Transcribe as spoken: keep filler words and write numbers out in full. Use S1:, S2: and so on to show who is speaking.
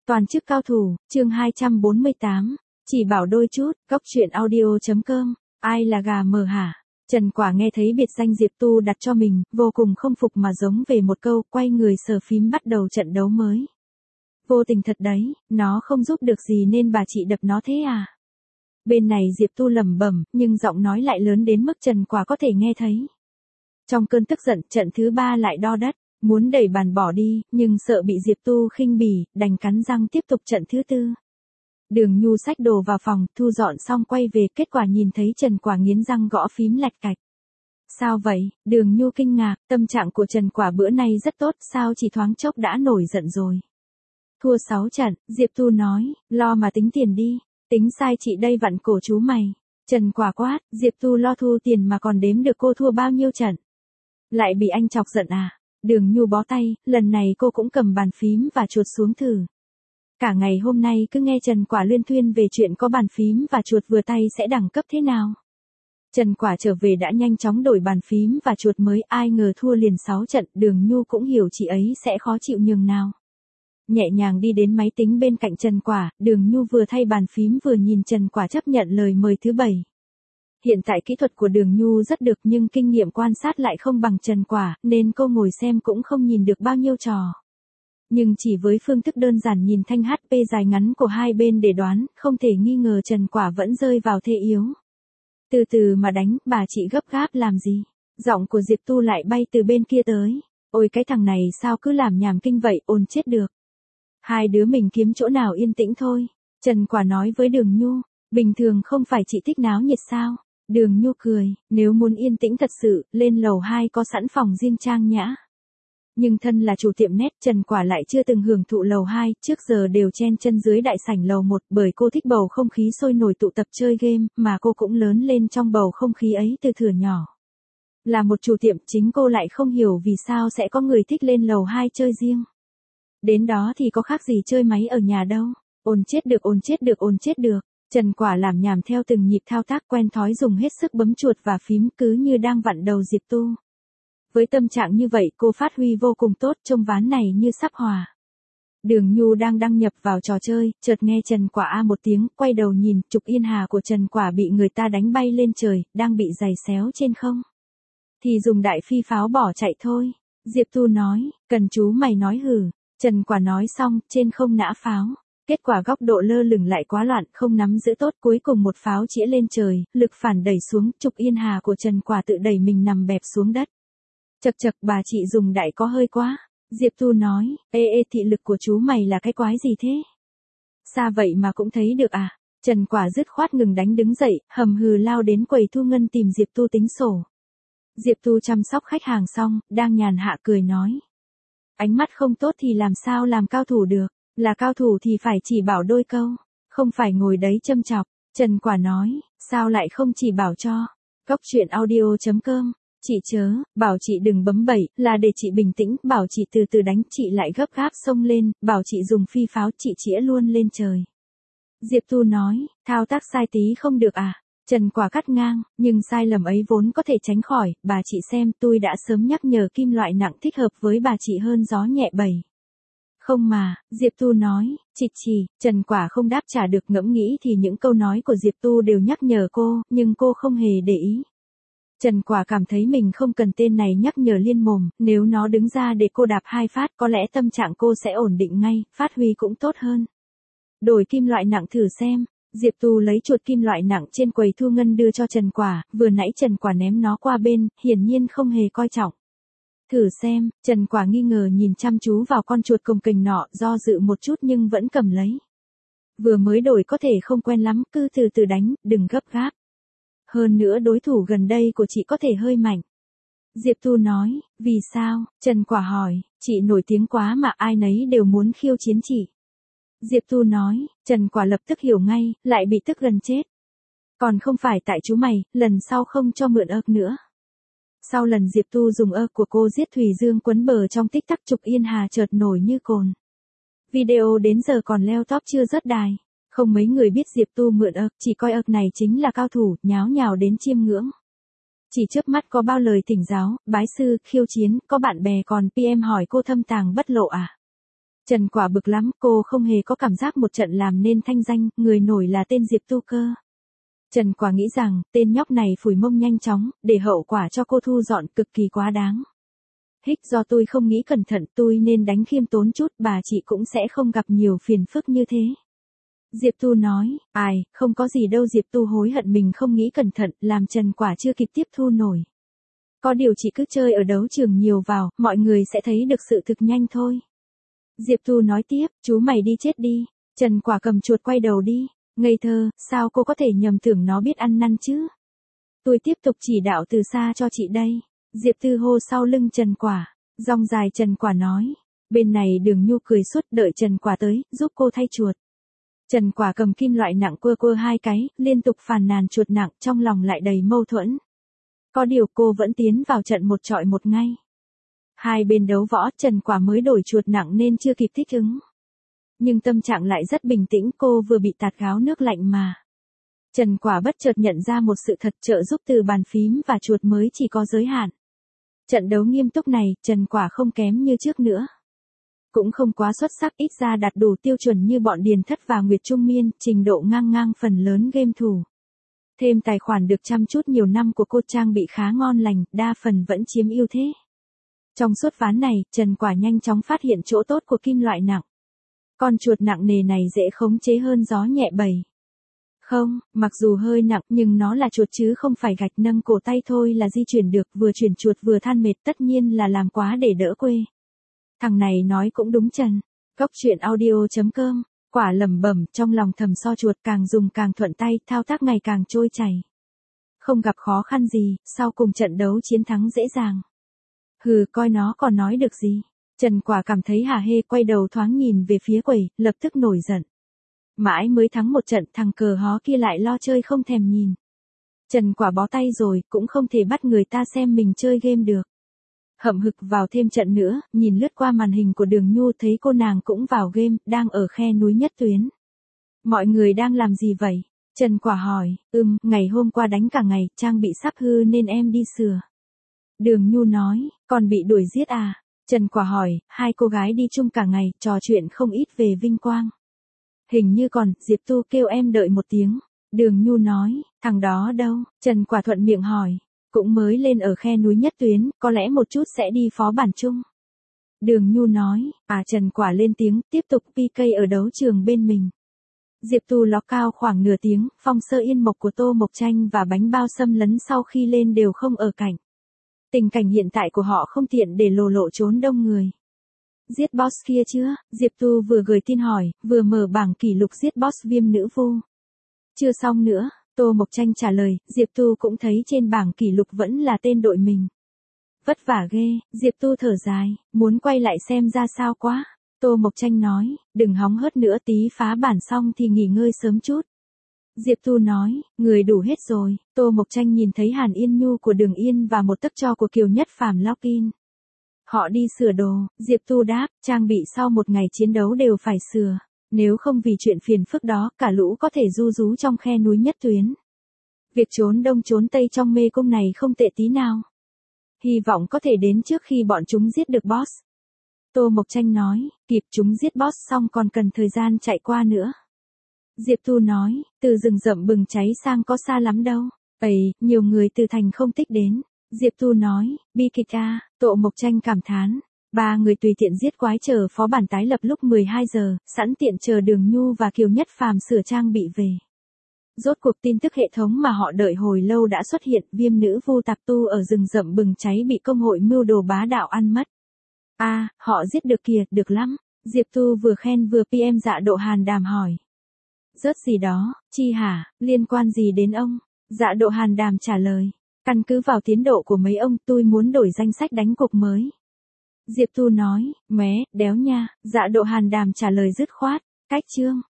S1: Toàn chức cao thủ, chương hai trăm bốn mươi tám, chỉ bảo đôi chút, góc truyện audio.com, ai là gà mờ hả? Trần Quả nghe thấy biệt danh Diệp Tu đặt cho mình, vô cùng không phục mà giống về một câu, quay người sờ phím bắt đầu trận đấu mới. Vô tình thật đấy, nó không giúp được gì nên bà chị đập nó thế à? Bên này Diệp Tu lẩm bẩm, nhưng giọng nói lại lớn đến mức Trần Quả có thể nghe thấy. Trong cơn tức giận, trận thứ ba lại đo đất. Muốn đẩy bàn bỏ đi, nhưng sợ bị Diệp Tu khinh bỉ, đành cắn răng tiếp tục trận thứ tư. Đường Nhu xách đồ vào phòng, thu dọn xong quay về, kết quả nhìn thấy Trần Quả nghiến răng gõ phím lạch cạch. Sao vậy? Đường Nhu kinh ngạc, tâm trạng của Trần Quả bữa nay rất tốt, sao chỉ thoáng chốc đã nổi giận rồi. Thua sáu trận, Diệp Tu nói, lo mà tính tiền đi, tính sai chị đây vặn cổ chú mày. Trần Quả quát, Diệp Tu lo thu tiền mà còn đếm được cô thua bao nhiêu trận. Lại bị anh chọc giận à? Đường Nhu bó tay, lần này cô cũng cầm bàn phím và chuột xuống thử. Cả ngày hôm nay cứ nghe Trần Quả luyên thuyên về chuyện có bàn phím và chuột vừa tay sẽ đẳng cấp thế nào. Trần Quả trở về đã nhanh chóng đổi bàn phím và chuột mới, ai ngờ thua liền sáu trận, Đường Nhu cũng hiểu chị ấy sẽ khó chịu nhường nào. Nhẹ nhàng đi đến máy tính bên cạnh Trần Quả, Đường Nhu vừa thay bàn phím vừa nhìn Trần Quả chấp nhận lời mời thứ bảy. Hiện tại kỹ thuật của Đường Nhu rất được nhưng kinh nghiệm quan sát lại không bằng Trần Quả, nên cô ngồi xem cũng không nhìn được bao nhiêu trò. Nhưng chỉ với phương thức đơn giản nhìn thanh hát pê dài ngắn của hai bên để đoán, không thể nghi ngờ Trần Quả vẫn rơi vào thế yếu. Từ từ mà đánh, bà chị gấp gáp làm gì? Giọng của Diệp Tu lại bay từ bên kia tới. Ôi cái thằng này sao cứ làm nhảm kinh vậy, ồn chết được. Hai đứa mình kiếm chỗ nào yên tĩnh thôi. Trần Quả nói với Đường Nhu, bình thường không phải chị thích náo nhiệt sao? Đường Nhu cười, nếu muốn yên tĩnh thật sự, lên lầu hai có sẵn phòng riêng trang nhã. Nhưng thân là chủ tiệm net, Trần Quả lại chưa từng hưởng thụ lầu hai, trước giờ đều chen chân dưới đại sảnh lầu một, bởi cô thích bầu không khí sôi nổi tụ tập chơi game, mà cô cũng lớn lên trong bầu không khí ấy từ thuở nhỏ. Là một chủ tiệm, chính cô lại không hiểu vì sao sẽ có người thích lên lầu hai chơi riêng. Đến đó thì có khác gì chơi máy ở nhà đâu, ồn chết được ồn chết được ồn chết được. Trần Quả làm nhảm theo từng nhịp thao tác, quen thói dùng hết sức bấm chuột và phím cứ như đang vặn đầu Diệp Tu. Với tâm trạng như vậy cô phát huy vô cùng tốt, trông ván này như sắp hòa. Đường Nhu đang đăng nhập vào trò chơi, chợt nghe Trần Quả a một tiếng, quay đầu nhìn, Trục Yên Hà của Trần Quả bị người ta đánh bay lên trời, đang bị giày xéo trên không. Thì dùng đại phi pháo bỏ chạy thôi. Diệp Tu nói, cần chú mày nói hử. Trần Quả nói xong, trên không nã pháo. Kết quả góc độ lơ lửng lại quá loạn, không nắm giữ tốt, cuối cùng một pháo chĩa lên trời, lực phản đẩy xuống, Trục Yên Hà của Trần Quả tự đẩy mình nằm bẹp xuống đất. Chật chật, bà chị dùng đại có hơi quá. Diệp Tu nói, ê ê thị lực của chú mày là cái quái gì thế? Xa vậy mà cũng thấy được à? Trần Quả dứt khoát ngừng đánh đứng dậy, hầm hừ lao đến quầy thu ngân tìm Diệp Tu tính sổ. Diệp Tu chăm sóc khách hàng xong, đang nhàn hạ cười nói. Ánh mắt không tốt thì làm sao làm cao thủ được? Là cao thủ thì phải chỉ bảo đôi câu, không phải ngồi đấy châm chọc. Trần Quả nói, sao lại không chỉ bảo cho. Góc truyện audio.com, chị chớ, bảo chị đừng bấm bẩy, là để chị bình tĩnh, bảo chị từ từ đánh, chị lại gấp gáp xông lên, bảo chị dùng phi pháo, chị chĩa luôn lên trời. Diệp Tu nói, thao tác sai tí không được à? Trần Quả cắt ngang, nhưng sai lầm ấy vốn có thể tránh khỏi, bà chị xem, tôi đã sớm nhắc nhở kim loại nặng thích hợp với bà chị hơn gió nhẹ bẩy. Không mà, Diệp Tu nói, chị chỉ, Trần Quả không đáp trả được, ngẫm nghĩ thì những câu nói của Diệp Tu đều nhắc nhở cô, nhưng cô không hề để ý. Trần Quả cảm thấy mình không cần tên này nhắc nhở liên mồm, nếu nó đứng ra để cô đạp hai phát có lẽ tâm trạng cô sẽ ổn định ngay, phát huy cũng tốt hơn. Đổi kim loại nặng thử xem. Diệp Tu lấy chuột kim loại nặng trên quầy thu ngân đưa cho Trần Quả, vừa nãy Trần Quả ném nó qua bên, hiển nhiên không hề coi trọng. Thử xem, Trần Quả nghi ngờ nhìn chăm chú vào con chuột cồng kềnh nọ, do dự một chút nhưng vẫn cầm lấy. Vừa mới đổi có thể không quen lắm, cứ từ từ đánh, đừng gấp gáp. Hơn nữa đối thủ gần đây của chị có thể hơi mạnh. Diệp Tu nói, vì sao? Trần Quả hỏi, chị nổi tiếng quá mà ai nấy đều muốn khiêu chiến chị. Diệp Tu nói, Trần Quả lập tức hiểu ngay, lại bị tức gần chết. Còn không phải tại chú mày, lần sau không cho mượn ớc nữa. Sau lần Diệp Tu dùng ớc của cô giết Thùy Dương quấn bờ trong tích tắc, Trục Yên Hà chợt nổi như cồn. Video đến giờ còn leo top chưa rớt đài. Không mấy người biết Diệp Tu mượn ớc, chỉ coi ớc này chính là cao thủ, nháo nhào đến chiêm ngưỡng. Chỉ chớp mắt có bao lời thỉnh giáo, bái sư, khiêu chiến, có bạn bè còn pê em hỏi cô thâm tàng bất lộ à. Trần Quả bực lắm, cô không hề có cảm giác một trận làm nên thanh danh, người nổi là tên Diệp Tu cơ. Trần Quả nghĩ rằng, tên nhóc này phủi mông nhanh chóng, để hậu quả cho cô thu dọn cực kỳ quá đáng. Hích do tôi không nghĩ cẩn thận, tôi nên đánh khiêm tốn chút, bà chị cũng sẽ không gặp nhiều phiền phức như thế. Diệp Tu nói, ai, không có gì đâu. Diệp Tu hối hận mình không nghĩ cẩn thận, làm Trần Quả chưa kịp tiếp thu nổi. Có điều chị cứ chơi ở đấu trường nhiều vào, mọi người sẽ thấy được sự thực nhanh thôi. Diệp Tu nói tiếp, chú mày đi chết đi. Trần Quả cầm chuột quay đầu đi. Ngây thơ, sao cô có thể nhầm tưởng nó biết ăn năn chứ? Tôi tiếp tục chỉ đạo từ xa cho chị đây. Diệp Tư hô sau lưng Trần Quả. Dòng dài Trần Quả nói. Bên này Đường Nhu cười suốt đợi Trần Quả tới, giúp cô thay chuột. Trần Quả cầm kim loại nặng quơ quơ hai cái, liên tục phàn nàn chuột nặng, trong lòng lại đầy mâu thuẫn. Có điều cô vẫn tiến vào trận một trọi một ngay. Hai bên đấu võ, Trần Quả mới đổi chuột nặng nên chưa kịp thích ứng. Nhưng tâm trạng lại rất bình tĩnh, cô vừa bị tạt gáo nước lạnh mà. Trần Quả bất chợt nhận ra một sự thật, trợ giúp từ bàn phím và chuột mới chỉ có giới hạn. Trận đấu nghiêm túc này, Trần Quả không kém như trước nữa. Cũng không quá xuất sắc, ít ra đạt đủ tiêu chuẩn như bọn Điền Thất và Nguyệt Trung Miên, trình độ ngang ngang phần lớn game thủ. Thêm tài khoản được chăm chút nhiều năm của cô trang bị khá ngon lành, đa phần vẫn chiếm ưu thế. Trong suốt ván này, Trần Quả nhanh chóng phát hiện chỗ tốt của kim loại nặng. Con chuột nặng nề này dễ khống chế hơn gió nhẹ bầy. Không, mặc dù hơi nặng nhưng nó là chuột chứ không phải gạch, nâng cổ tay thôi là di chuyển được, vừa chuyển chuột vừa than mệt, tất nhiên là làm quá để đỡ quê. Thằng này nói cũng đúng Trần. Góc truyện audio chấm com. Quả lẩm bẩm trong lòng thầm, so chuột càng dùng càng thuận tay, thao tác ngày càng trôi chảy. Không gặp khó khăn gì, sau cùng trận đấu chiến thắng dễ dàng. Hừ, coi nó còn nói được gì. Trần Quả cảm thấy hả hê, quay đầu thoáng nhìn về phía quầy, lập tức nổi giận. Mãi mới thắng một trận, thằng cờ hó kia lại lo chơi không thèm nhìn. Trần Quả bó tay rồi, cũng không thể bắt người ta xem mình chơi game được. Hậm hực vào thêm trận nữa, nhìn lướt qua màn hình của Đường Nhu thấy cô nàng cũng vào game, đang ở khe núi Nhất Tuyến. Mọi người đang làm gì vậy? Trần Quả hỏi, ừm, ngày hôm qua đánh cả ngày, trang bị sắp hư nên em đi sửa. Đường Nhu nói, còn bị đuổi giết à? Trần Quả hỏi, hai cô gái đi chung cả ngày, trò chuyện không ít về vinh quang. Hình như còn, Diệp Tu kêu em đợi một tiếng. Đường Nhu nói, thằng đó đâu? Trần Quả thuận miệng hỏi. Cũng mới lên ở khe núi Nhất Tuyến, có lẽ một chút sẽ đi phó bản chung. Đường Nhu nói, à. Trần Quả lên tiếng, tiếp tục pê ca ở đấu trường bên mình. Diệp Tu ló cao khoảng nửa tiếng, Phong Sơ Yên Mộc của Tô Mộc Tranh và bánh bao xâm lấn sau khi lên đều không ở cạnh. Tình cảnh hiện tại của họ không tiện để lồ lộ trốn đông người. Giết boss kia chưa? Diệp Tu vừa gửi tin hỏi, vừa mở bảng kỷ lục giết boss Viêm Nữ Vu. Chưa xong nữa. Tô Mộc Tranh trả lời, Diệp Tu cũng thấy trên bảng kỷ lục vẫn là tên đội mình. Vất vả ghê, Diệp Tu thở dài, muốn quay lại xem ra sao quá. Tô Mộc Tranh nói, đừng hóng hớt nữa, tí phá bản xong thì nghỉ ngơi sớm chút. Diệp Tu nói, người đủ hết rồi. Tô Mộc Tranh nhìn thấy Hàn Yên Nhu của Đường Yên và một tấc cho của Kiều Nhất Phàm login. Họ đi sửa đồ, Diệp Tu đáp, trang bị sau một ngày chiến đấu đều phải sửa. Nếu không vì chuyện phiền phức đó, cả lũ có thể ru rú trong khe núi Nhất Tuyến. Việc trốn đông trốn tây trong mê cung này không tệ tí nào. Hy vọng có thể đến trước khi bọn chúng giết được boss. Tô Mộc Tranh nói, kịp chúng giết boss xong còn cần thời gian chạy qua nữa. Diệp Tu nói, từ rừng rậm bừng cháy sang có xa lắm đâu. Ây, nhiều người từ thành không tích đến. Diệp Tu nói, bi kịch a. Tô Mộc Tranh cảm thán. Ba người tùy tiện giết quái chờ phó bản tái lập lúc mười hai giờ, sẵn tiện chờ Đường Nhu và Kiều Nhất Phàm sửa trang bị về. Rốt cuộc tin tức hệ thống mà họ đợi hồi lâu đã xuất hiện, Viêm Nữ Vu Tạp Tu ở rừng rậm bừng cháy bị công hội mưu đồ bá đạo ăn mất. A, à, họ giết được kìa, được lắm. Diệp Tu vừa khen vừa pê em Dạ Độ Hàn Đàm hỏi. Rớt gì đó, chi hả, liên quan gì đến ông? Dạ Độ Hàn Đàm trả lời. Căn cứ vào tiến độ của mấy ông, tôi muốn đổi danh sách đánh cục mới. Diệp Tu nói, mé, đéo nha. Dạ Độ Hàn Đàm trả lời dứt khoát. Cách chương.